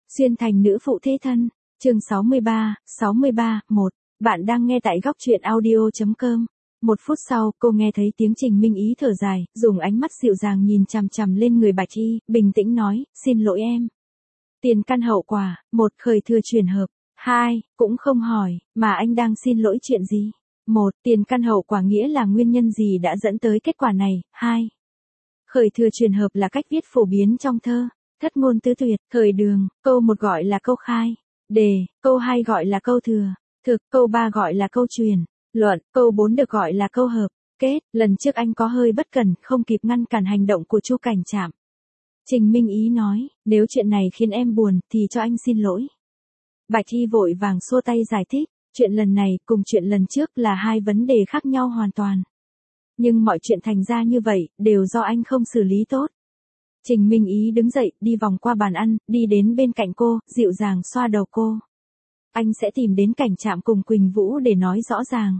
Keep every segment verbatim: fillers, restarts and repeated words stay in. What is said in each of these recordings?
Xuyên thành nữ phụ thế thân, chương sáu mươi ba, sáu mươi ba, một. Bạn đang nghe tại góc truyện audio.com. Một phút sau, cô nghe thấy tiếng Trình Minh Ý thở dài, dùng ánh mắt dịu dàng nhìn chằm chằm lên người Bạch Y, bình tĩnh nói, xin lỗi em. Tiền căn hậu quả, một, khởi thừa chuyển hợp, hai, cũng không hỏi, mà anh đang xin lỗi chuyện gì? Một, tiền căn hậu quả nghĩa là nguyên nhân gì đã dẫn tới kết quả này? Hai, khởi thừa chuyển hợp là cách viết phổ biến trong thơ. Thất ngôn tứ tuyệt, thời đường, câu một gọi là câu khai, đề, câu hai gọi là câu thừa, thực, câu ba gọi là câu truyền, luận, câu bốn được gọi là câu hợp, kết. Lần trước anh có hơi bất cẩn, không kịp ngăn cản hành động của Chu Cảnh Trạm. Trình Minh Ý nói, nếu chuyện này khiến em buồn, thì cho anh xin lỗi. Bạch Y vội vàng xua tay giải thích, chuyện lần này cùng chuyện lần trước là hai vấn đề khác nhau hoàn toàn. Nhưng mọi chuyện thành ra như vậy, đều do anh không xử lý tốt. Trình Minh Ý đứng dậy, đi vòng qua bàn ăn, đi đến bên cạnh cô, dịu dàng xoa đầu cô. Anh sẽ tìm đến Cảnh Trạm cùng Quỳnh Vũ để nói rõ ràng.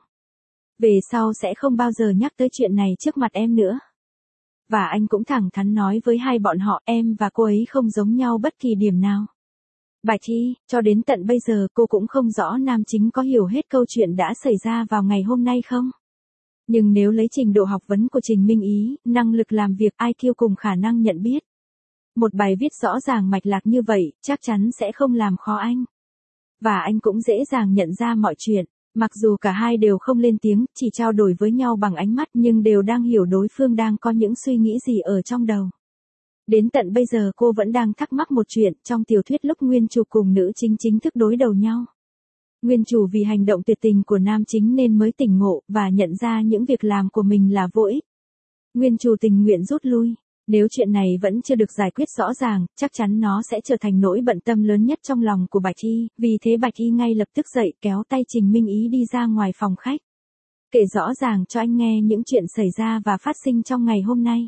Về sau sẽ không bao giờ nhắc tới chuyện này trước mặt em nữa. Và anh cũng thẳng thắn nói với hai bọn họ, em và cô ấy không giống nhau bất kỳ điểm nào. Bạch Y, cho đến tận bây giờ cô cũng không rõ nam chính có hiểu hết câu chuyện đã xảy ra vào ngày hôm nay không? Nhưng nếu lấy trình độ học vấn của Trình Minh Ý, năng lực làm việc i kiu cùng khả năng nhận biết. Một bài viết rõ ràng mạch lạc như vậy, chắc chắn sẽ không làm khó anh. Và anh cũng dễ dàng nhận ra mọi chuyện, mặc dù cả hai đều không lên tiếng, chỉ trao đổi với nhau bằng ánh mắt nhưng đều đang hiểu đối phương đang có những suy nghĩ gì ở trong đầu. Đến tận bây giờ cô vẫn đang thắc mắc một chuyện, trong tiểu thuyết lúc nguyên chủ cùng nữ chính chính thức đối đầu nhau. Nguyên chủ vì hành động tuyệt tình của nam chính nên mới tỉnh ngộ, và nhận ra những việc làm của mình là vô ích. Nguyên chủ tình nguyện rút lui. Nếu chuyện này vẫn chưa được giải quyết rõ ràng, chắc chắn nó sẽ trở thành nỗi bận tâm lớn nhất trong lòng của Bạch Y, vì thế Bạch Y ngay lập tức dậy kéo tay Trình Minh Ý đi ra ngoài phòng khách. Kể rõ ràng cho anh nghe những chuyện xảy ra và phát sinh trong ngày hôm nay.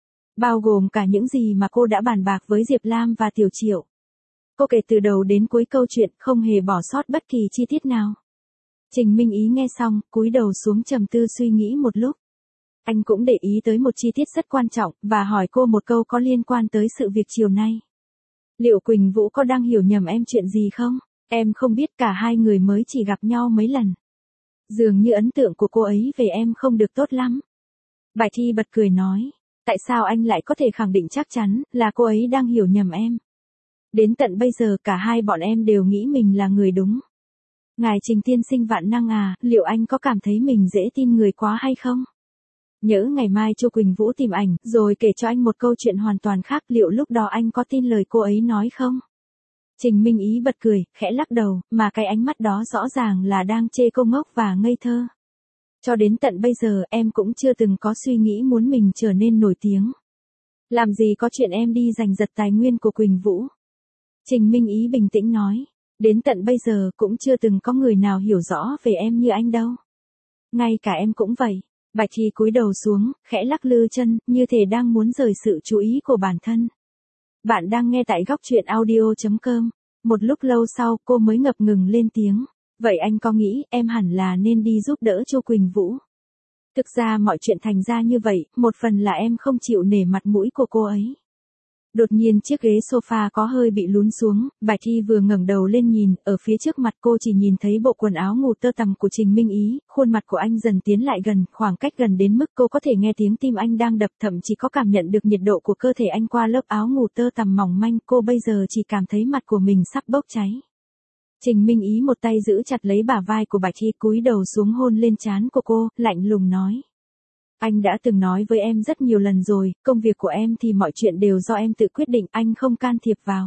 Bao gồm cả những gì mà cô đã bàn bạc với Diệp Lam và Tiểu Triệu. Cô kể từ đầu đến cuối câu chuyện, không hề bỏ sót bất kỳ chi tiết nào. Trình Minh Ý nghe xong, cúi đầu xuống trầm tư suy nghĩ một lúc. Anh cũng để ý tới một chi tiết rất quan trọng, và hỏi cô một câu có liên quan tới sự việc chiều nay. Liệu Quỳnh Vũ có đang hiểu nhầm em chuyện gì không? Em không biết, cả hai người mới chỉ gặp nhau mấy lần. Dường như ấn tượng của cô ấy về em không được tốt lắm. Bạch Y bật cười nói, tại sao anh lại có thể khẳng định chắc chắn là cô ấy đang hiểu nhầm em? Đến tận bây giờ cả hai bọn em đều nghĩ mình là người đúng. Ngài Trình tiên sinh vạn năng à, liệu anh có cảm thấy mình dễ tin người quá hay không? Nhỡ ngày mai Chu Quỳnh Vũ tìm ảnh, rồi kể cho anh một câu chuyện hoàn toàn khác, liệu lúc đó anh có tin lời cô ấy nói không? Trình Minh Ý bật cười, khẽ lắc đầu, mà cái ánh mắt đó rõ ràng là đang chê cô ngốc và ngây thơ. Cho đến tận bây giờ em cũng chưa từng có suy nghĩ muốn mình trở nên nổi tiếng. Làm gì có chuyện em đi giành giật tài nguyên của Quỳnh Vũ. Trình Minh Ý bình tĩnh nói, đến tận bây giờ cũng chưa từng có người nào hiểu rõ về em như anh đâu. Ngay cả em cũng vậy. Bạch Y cúi đầu xuống, khẽ lắc lư chân, như thể đang muốn rời sự chú ý của bản thân. Bạn đang nghe tại góc truyện audio.com. Một lúc lâu sau cô mới ngập ngừng lên tiếng. Vậy anh có nghĩ em hẳn là nên đi giúp đỡ Chu Quỳnh Vũ? Thực ra mọi chuyện thành ra như vậy, một phần là em không chịu nể mặt mũi của cô ấy. Đột nhiên chiếc ghế sofa có hơi bị lún xuống, Bạch Y vừa ngẩng đầu lên nhìn, ở phía trước mặt cô chỉ nhìn thấy bộ quần áo ngủ tơ tằm của Trình Minh Ý, khuôn mặt của anh dần tiến lại gần, khoảng cách gần đến mức cô có thể nghe tiếng tim anh đang đập, thậm chí có cảm nhận được nhiệt độ của cơ thể anh qua lớp áo ngủ tơ tằm mỏng manh, cô bây giờ chỉ cảm thấy mặt của mình sắp bốc cháy. Trình Minh Ý một tay giữ chặt lấy bả vai của Bạch Y, cúi đầu xuống hôn lên trán của cô, lạnh lùng nói. Anh đã từng nói với em rất nhiều lần rồi, công việc của em thì mọi chuyện đều do em tự quyết định, anh không can thiệp vào.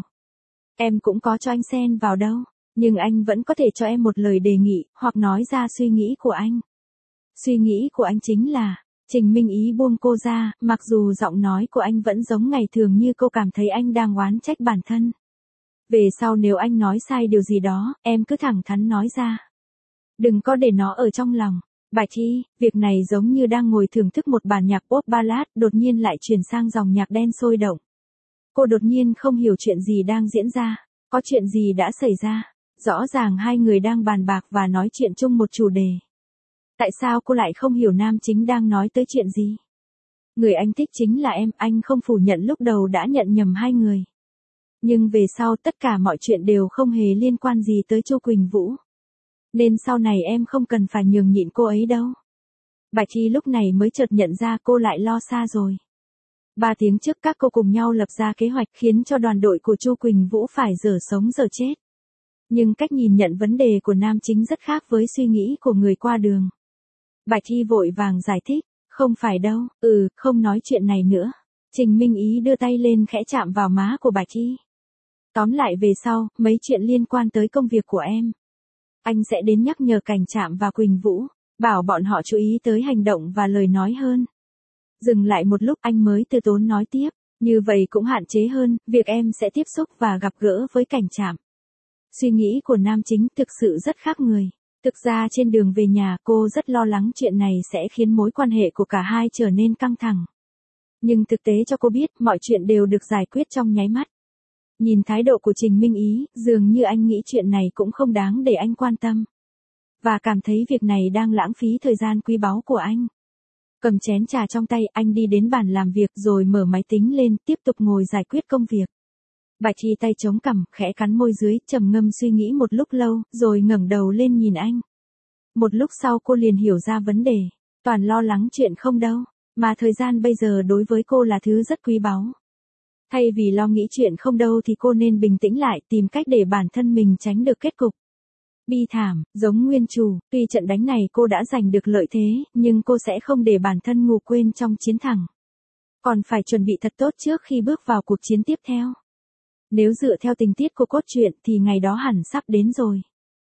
Em cũng có cho anh xen vào đâu, nhưng anh vẫn có thể cho em một lời đề nghị, hoặc nói ra suy nghĩ của anh. Suy nghĩ của anh chính là, Trình Minh Ý buông cô ra, mặc dù giọng nói của anh vẫn giống ngày thường như cô cảm thấy anh đang oán trách bản thân. Về sau nếu anh nói sai điều gì đó, em cứ thẳng thắn nói ra. Đừng có để nó ở trong lòng. Bạch Y, việc này giống như đang ngồi thưởng thức một bản nhạc pop ballad, đột nhiên lại chuyển sang dòng nhạc đen sôi động. Cô đột nhiên không hiểu chuyện gì đang diễn ra, có chuyện gì đã xảy ra. Rõ ràng hai người đang bàn bạc và nói chuyện chung một chủ đề. Tại sao cô lại không hiểu nam chính đang nói tới chuyện gì? Người anh thích chính là em, anh không phủ nhận lúc đầu đã nhận nhầm hai người. Nhưng về sau tất cả mọi chuyện đều không hề liên quan gì tới Chu Quỳnh Vũ. Nên sau này em không cần phải nhường nhịn cô ấy đâu. Bạch Thi lúc này mới chợt nhận ra cô lại lo xa rồi. Ba tiếng trước các cô cùng nhau lập ra kế hoạch khiến cho đoàn đội của Chu Quỳnh Vũ phải dở sống dở chết. Nhưng cách nhìn nhận vấn đề của nam chính rất khác với suy nghĩ của người qua đường. Bạch Thi vội vàng giải thích, không phải đâu, ừ, không nói chuyện này nữa. Trình Minh Ý đưa tay lên khẽ chạm vào má của Bạch Thi. Tóm lại về sau, mấy chuyện liên quan tới công việc của em. Anh sẽ đến nhắc nhở Cảnh Trạm và Quỳnh Vũ, bảo bọn họ chú ý tới hành động và lời nói hơn. Dừng lại một lúc anh mới từ tốn nói tiếp, như vậy cũng hạn chế hơn, việc em sẽ tiếp xúc và gặp gỡ với Cảnh Trạm. Suy nghĩ của nam chính thực sự rất khác người. Thực ra trên đường về nhà cô rất lo lắng chuyện này sẽ khiến mối quan hệ của cả hai trở nên căng thẳng. Nhưng thực tế cho cô biết mọi chuyện đều được giải quyết trong nháy mắt. Nhìn thái độ của Trình Minh Ý, dường như anh nghĩ chuyện này cũng không đáng để anh quan tâm. Và cảm thấy việc này đang lãng phí thời gian quý báu của anh. Cầm chén trà trong tay, anh đi đến bàn làm việc rồi mở máy tính lên, tiếp tục ngồi giải quyết công việc. Bạch Thi tay chống cằm, khẽ cắn môi dưới, trầm ngâm suy nghĩ một lúc lâu, rồi ngẩng đầu lên nhìn anh. Một lúc sau cô liền hiểu ra vấn đề, toàn lo lắng chuyện không đâu, mà thời gian bây giờ đối với cô là thứ rất quý báu. Thay vì lo nghĩ chuyện không đâu thì cô nên bình tĩnh lại, tìm cách để bản thân mình tránh được kết cục bi thảm, giống nguyên chủ, tuy trận đánh này cô đã giành được lợi thế, nhưng cô sẽ không để bản thân ngủ quên trong chiến thắng. Còn phải chuẩn bị thật tốt trước khi bước vào cuộc chiến tiếp theo. Nếu dựa theo tình tiết của cốt truyện thì ngày đó hẳn sắp đến rồi.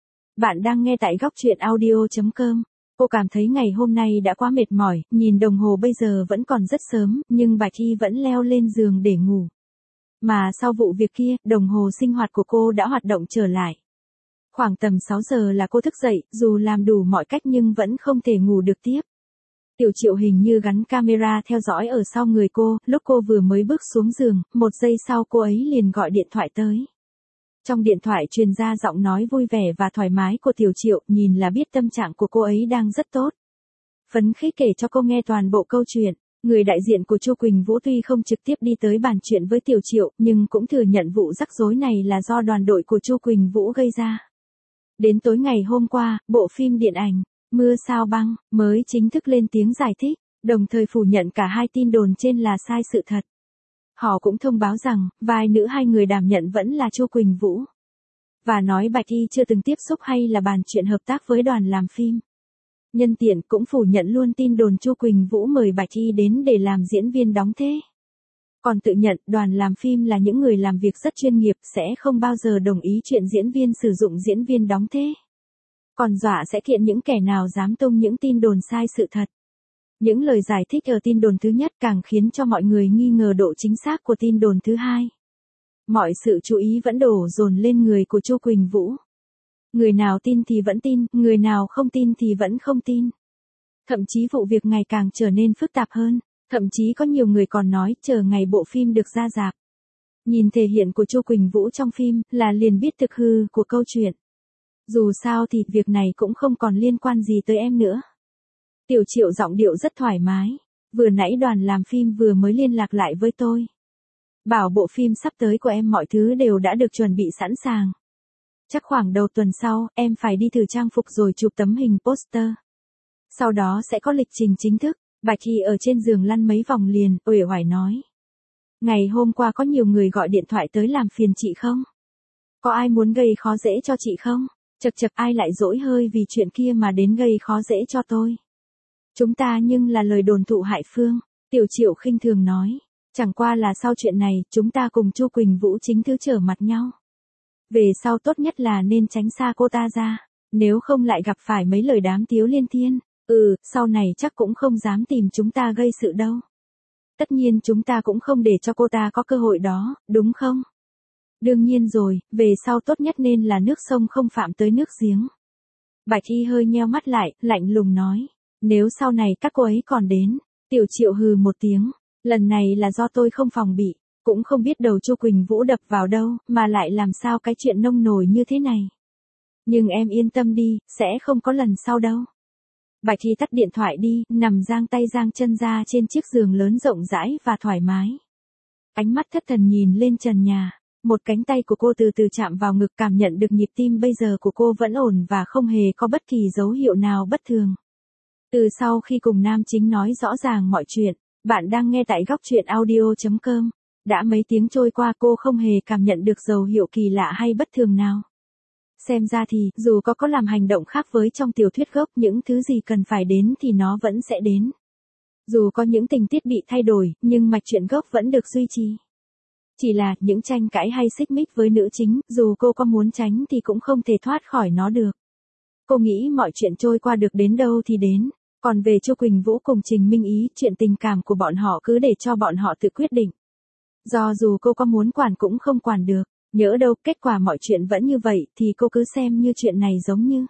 Bạn đang nghe tại góc truyện audio chấm com. Cô cảm thấy ngày hôm nay đã quá mệt mỏi, nhìn đồng hồ bây giờ vẫn còn rất sớm, nhưng Bạch Thi vẫn leo lên giường để ngủ. Mà sau vụ việc kia, đồng hồ sinh hoạt của cô đã hoạt động trở lại. Khoảng tầm sáu giờ là cô thức dậy, dù làm đủ mọi cách nhưng vẫn không thể ngủ được tiếp. Tiểu Triệu hình như gắn camera theo dõi ở sau người cô, lúc cô vừa mới bước xuống giường, một giây sau cô ấy liền gọi điện thoại tới. Trong điện thoại truyền ra giọng nói vui vẻ và thoải mái của Tiểu Triệu, nhìn là biết tâm trạng của cô ấy đang rất tốt. Phấn khích kể cho cô nghe toàn bộ câu chuyện. Người đại diện của Chu Quỳnh Vũ tuy không trực tiếp đi tới bàn chuyện với Tiểu Triệu, nhưng cũng thừa nhận vụ rắc rối này là do đoàn đội của Chu Quỳnh Vũ gây ra. Đến tối ngày hôm qua, bộ phim điện ảnh Mưa Sao Băng mới chính thức lên tiếng giải thích, đồng thời phủ nhận cả hai tin đồn trên là sai sự thật. Họ cũng thông báo rằng, vai nữ hai người đảm nhận vẫn là Chu Quỳnh Vũ. Và nói Bạch Thi chưa từng tiếp xúc hay là bàn chuyện hợp tác với đoàn làm phim. Nhân tiện cũng phủ nhận luôn tin đồn Chu Quỳnh Vũ mời Bạch Thi đến để làm diễn viên đóng thế. Còn tự nhận đoàn làm phim là những người làm việc rất chuyên nghiệp, sẽ không bao giờ đồng ý chuyện diễn viên sử dụng diễn viên đóng thế. Còn dọa sẽ kiện những kẻ nào dám tung những tin đồn sai sự thật. Những lời giải thích ở tin đồn thứ nhất càng khiến cho mọi người nghi ngờ độ chính xác của tin đồn thứ hai. Mọi sự chú ý vẫn đổ dồn lên người của Chu Quỳnh Vũ. Người nào tin thì vẫn tin, người nào không tin thì vẫn không tin. Thậm chí vụ việc ngày càng trở nên phức tạp hơn, thậm chí có nhiều người còn nói chờ ngày bộ phim được ra rạp. Nhìn thể hiện của Chu Quỳnh Vũ trong phim là liền biết thực hư của câu chuyện. Dù sao thì việc này cũng không còn liên quan gì tới em nữa. Tiểu Triệu giọng điệu rất thoải mái. Vừa nãy đoàn làm phim vừa mới liên lạc lại với tôi. Bảo bộ phim sắp tới của em mọi thứ đều đã được chuẩn bị sẵn sàng. Chắc khoảng đầu tuần sau, em phải đi thử trang phục rồi chụp tấm hình poster. Sau đó sẽ có lịch trình chính thức. Bạch Thi ở trên giường lăn mấy vòng liền, uể oải nói. Ngày hôm qua có nhiều người gọi điện thoại tới làm phiền chị không? Có ai muốn gây khó dễ cho chị không? Chật chật ai lại dỗi hơi vì chuyện kia mà đến gây khó dễ cho tôi. Chúng ta nhưng là lời đồn thụ hại Phương. Tiểu Triệu khinh thường nói. Chẳng qua là sau chuyện này, chúng ta cùng Chu Quỳnh Vũ chính thức trở mặt nhau. Về sau tốt nhất là nên tránh xa cô ta ra. Nếu không lại gặp phải mấy lời đám tiếu liên thiên. Ừ, sau này chắc cũng không dám tìm chúng ta gây sự đâu. Tất nhiên chúng ta cũng không để cho cô ta có cơ hội đó, đúng không? Đương nhiên rồi, về sau tốt nhất nên là nước sông không phạm tới nước giếng. Bạch Thi hơi nheo mắt lại, lạnh lùng nói. Nếu sau này các cô ấy còn đến, Tiểu Triệu hừ một tiếng. Lần này là do tôi không phòng bị, cũng không biết đầu Chu Quỳnh Vũ đập vào đâu, mà lại làm sao cái chuyện nông nổi như thế này. Nhưng em yên tâm đi, sẽ không có lần sau đâu. Bạch Thi tắt điện thoại đi, nằm giang tay giang chân ra trên chiếc giường lớn rộng rãi và thoải mái. Ánh mắt thất thần nhìn lên trần nhà. Một cánh tay của cô từ từ chạm vào ngực, cảm nhận được nhịp tim bây giờ của cô vẫn ổn và không hề có bất kỳ dấu hiệu nào bất thường. Từ sau khi cùng nam chính nói rõ ràng mọi chuyện, bạn đang nghe tại góc truyện audio chấm com. Đã mấy tiếng trôi qua cô không hề cảm nhận được dấu hiệu kỳ lạ hay bất thường nào. Xem ra thì, dù có có làm hành động khác với trong tiểu thuyết gốc, những thứ gì cần phải đến thì nó vẫn sẽ đến. Dù có những tình tiết bị thay đổi, nhưng mạch truyện gốc vẫn được duy trì. Chỉ là, những tranh cãi hay xích mích với nữ chính, dù cô có muốn tránh thì cũng không thể thoát khỏi nó được. Cô nghĩ mọi chuyện trôi qua được đến đâu thì đến. Còn về Chu Quỳnh Vũ cùng Trình Minh Ý, chuyện tình cảm của bọn họ cứ để cho bọn họ tự quyết định. Do dù cô có muốn quản cũng không quản được. Nhỡ đâu, kết quả mọi chuyện vẫn như vậy, thì cô cứ xem như chuyện này giống như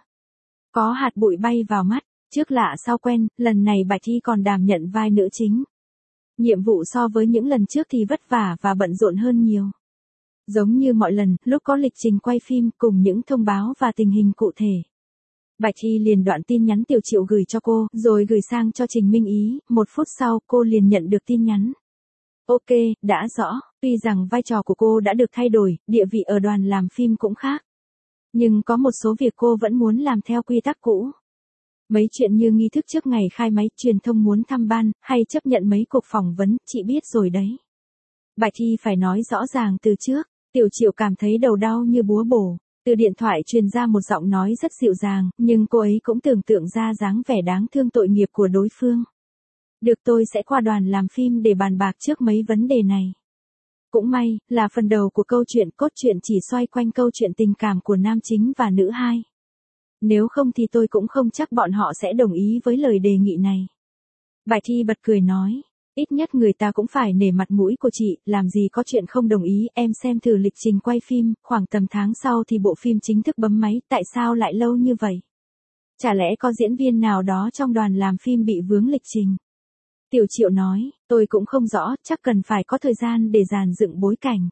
có hạt bụi bay vào mắt. Trước lạ sau quen, lần này Bạch Thi còn đảm nhận vai nữ chính. Nhiệm vụ so với những lần trước thì vất vả và bận rộn hơn nhiều. Giống như mọi lần, lúc có lịch trình quay phim cùng những thông báo và tình hình cụ thể, Bạch Thi liền đoạn tin nhắn Tiểu Triệu gửi cho cô, rồi gửi sang cho Trình Minh Ý. Một phút sau, cô liền nhận được tin nhắn. Ok, đã rõ. Tuy rằng vai trò của cô đã được thay đổi, địa vị ở đoàn làm phim cũng khác. Nhưng có một số việc cô vẫn muốn làm theo quy tắc cũ. Mấy chuyện như nghi thức trước ngày khai máy, truyền thông muốn thăm ban, hay chấp nhận mấy cuộc phỏng vấn, chị biết rồi đấy. Bạch Thi phải nói rõ ràng từ trước. Tiểu Triệu cảm thấy đầu đau như búa bổ. Từ điện thoại truyền ra một giọng nói rất dịu dàng, nhưng cô ấy cũng tưởng tượng ra dáng vẻ đáng thương tội nghiệp của đối phương. Được, tôi sẽ qua đoàn làm phim để bàn bạc trước mấy vấn đề này. Cũng may, là phần đầu của câu chuyện, cốt truyện chỉ xoay quanh câu chuyện tình cảm của nam chính và nữ hai. Nếu không thì tôi cũng không chắc bọn họ sẽ đồng ý với lời đề nghị này. Bạch Thi bật cười nói, ít nhất người ta cũng phải nể mặt mũi của chị, làm gì có chuyện không đồng ý. Em xem thử lịch trình quay phim, khoảng tầm tháng sau thì bộ phim chính thức bấm máy, tại sao lại lâu như vậy? Chả lẽ có diễn viên nào đó trong đoàn làm phim bị vướng lịch trình? Tiểu Triệu nói, tôi cũng không rõ, chắc cần phải có thời gian để dàn dựng bối cảnh.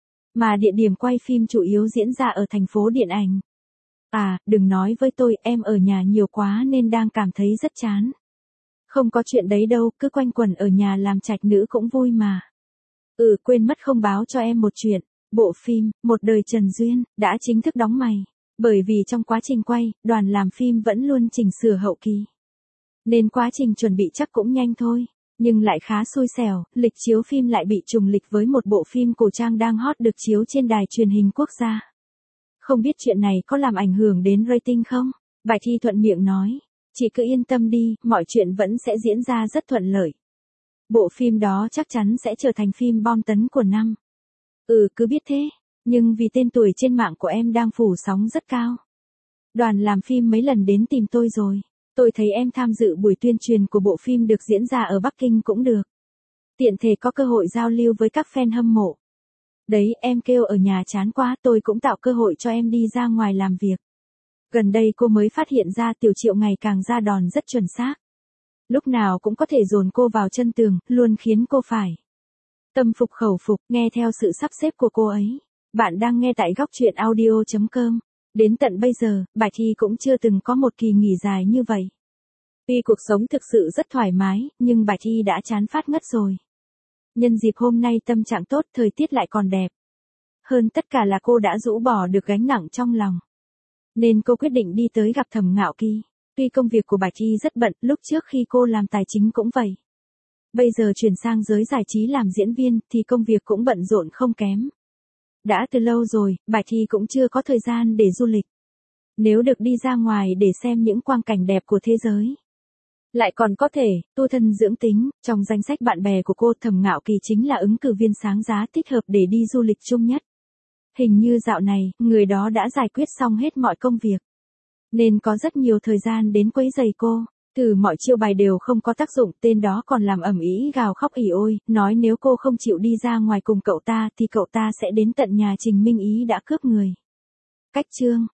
Mà địa điểm quay phim chủ yếu diễn ra ở thành phố điện ảnh. À, đừng nói với tôi, em ở nhà nhiều quá nên đang cảm thấy rất chán. Không có chuyện đấy đâu, cứ quanh quẩn ở nhà làm trạch nữ cũng vui mà. Ừ, quên mất không báo cho em một chuyện. Bộ phim, Một đời Trần Duyên, đã chính thức đóng mày. Bởi vì trong quá trình quay, đoàn làm phim vẫn luôn chỉnh sửa hậu kỳ. Nên quá trình chuẩn bị chắc cũng nhanh thôi. Nhưng lại khá xui xẻo, lịch chiếu phim lại bị trùng lịch với một bộ phim cổ trang đang hot được chiếu trên đài truyền hình quốc gia. Không biết chuyện này có làm ảnh hưởng đến rating không? Bạch Thi thuận miệng nói. Chị cứ yên tâm đi, mọi chuyện vẫn sẽ diễn ra rất thuận lợi. Bộ phim đó chắc chắn sẽ trở thành phim bom tấn của năm. Ừ, cứ biết thế. Nhưng vì tên tuổi trên mạng của em đang phủ sóng rất cao. Đoàn làm phim mấy lần đến tìm tôi rồi. Tôi thấy em tham dự buổi tuyên truyền của bộ phim được diễn ra ở Bắc Kinh cũng được. Tiện thể có cơ hội giao lưu với các fan hâm mộ. Đấy, em kêu ở nhà chán quá, tôi cũng tạo cơ hội cho em đi ra ngoài làm việc. Gần đây cô mới phát hiện ra Tiểu Triệu ngày càng ra đòn rất chuẩn xác. Lúc nào cũng có thể dồn cô vào chân tường, luôn khiến cô phải tâm phục khẩu phục, nghe theo sự sắp xếp của cô ấy. Bạn đang nghe tại góc truyện audio chấm com. Đến tận bây giờ, Bạch Thi cũng chưa từng có một kỳ nghỉ dài như vậy. Tuy cuộc sống thực sự rất thoải mái, nhưng Bạch Thi đã chán phát ngất rồi. Nhân dịp hôm nay tâm trạng tốt, thời tiết lại còn đẹp. Hơn tất cả là cô đã rũ bỏ được gánh nặng trong lòng. Nên cô quyết định đi tới gặp Thẩm Ngạo Kỳ. Tuy công việc của Bạch Thi rất bận, lúc trước khi cô làm tài chính cũng vậy. Bây giờ chuyển sang giới giải trí làm diễn viên, thì công việc cũng bận rộn không kém. Đã từ lâu rồi, Bạch Thi cũng chưa có thời gian để du lịch. Nếu được đi ra ngoài để xem những quang cảnh đẹp của thế giới, lại còn có thể tu thân dưỡng tính, trong danh sách bạn bè của cô, Thẩm Ngạo Kỳ chính là ứng cử viên sáng giá thích hợp để đi du lịch chung nhất. Hình như dạo này, người đó đã giải quyết xong hết mọi công việc, nên có rất nhiều thời gian đến quấy rầy cô. Từ mọi chiêu bài đều không có tác dụng, tên đó còn làm ầm ĩ gào khóc ỉ ôi, nói nếu cô không chịu đi ra ngoài cùng cậu ta thì cậu ta sẽ đến tận nhà Trình Minh Ý đã cướp người. Cách chương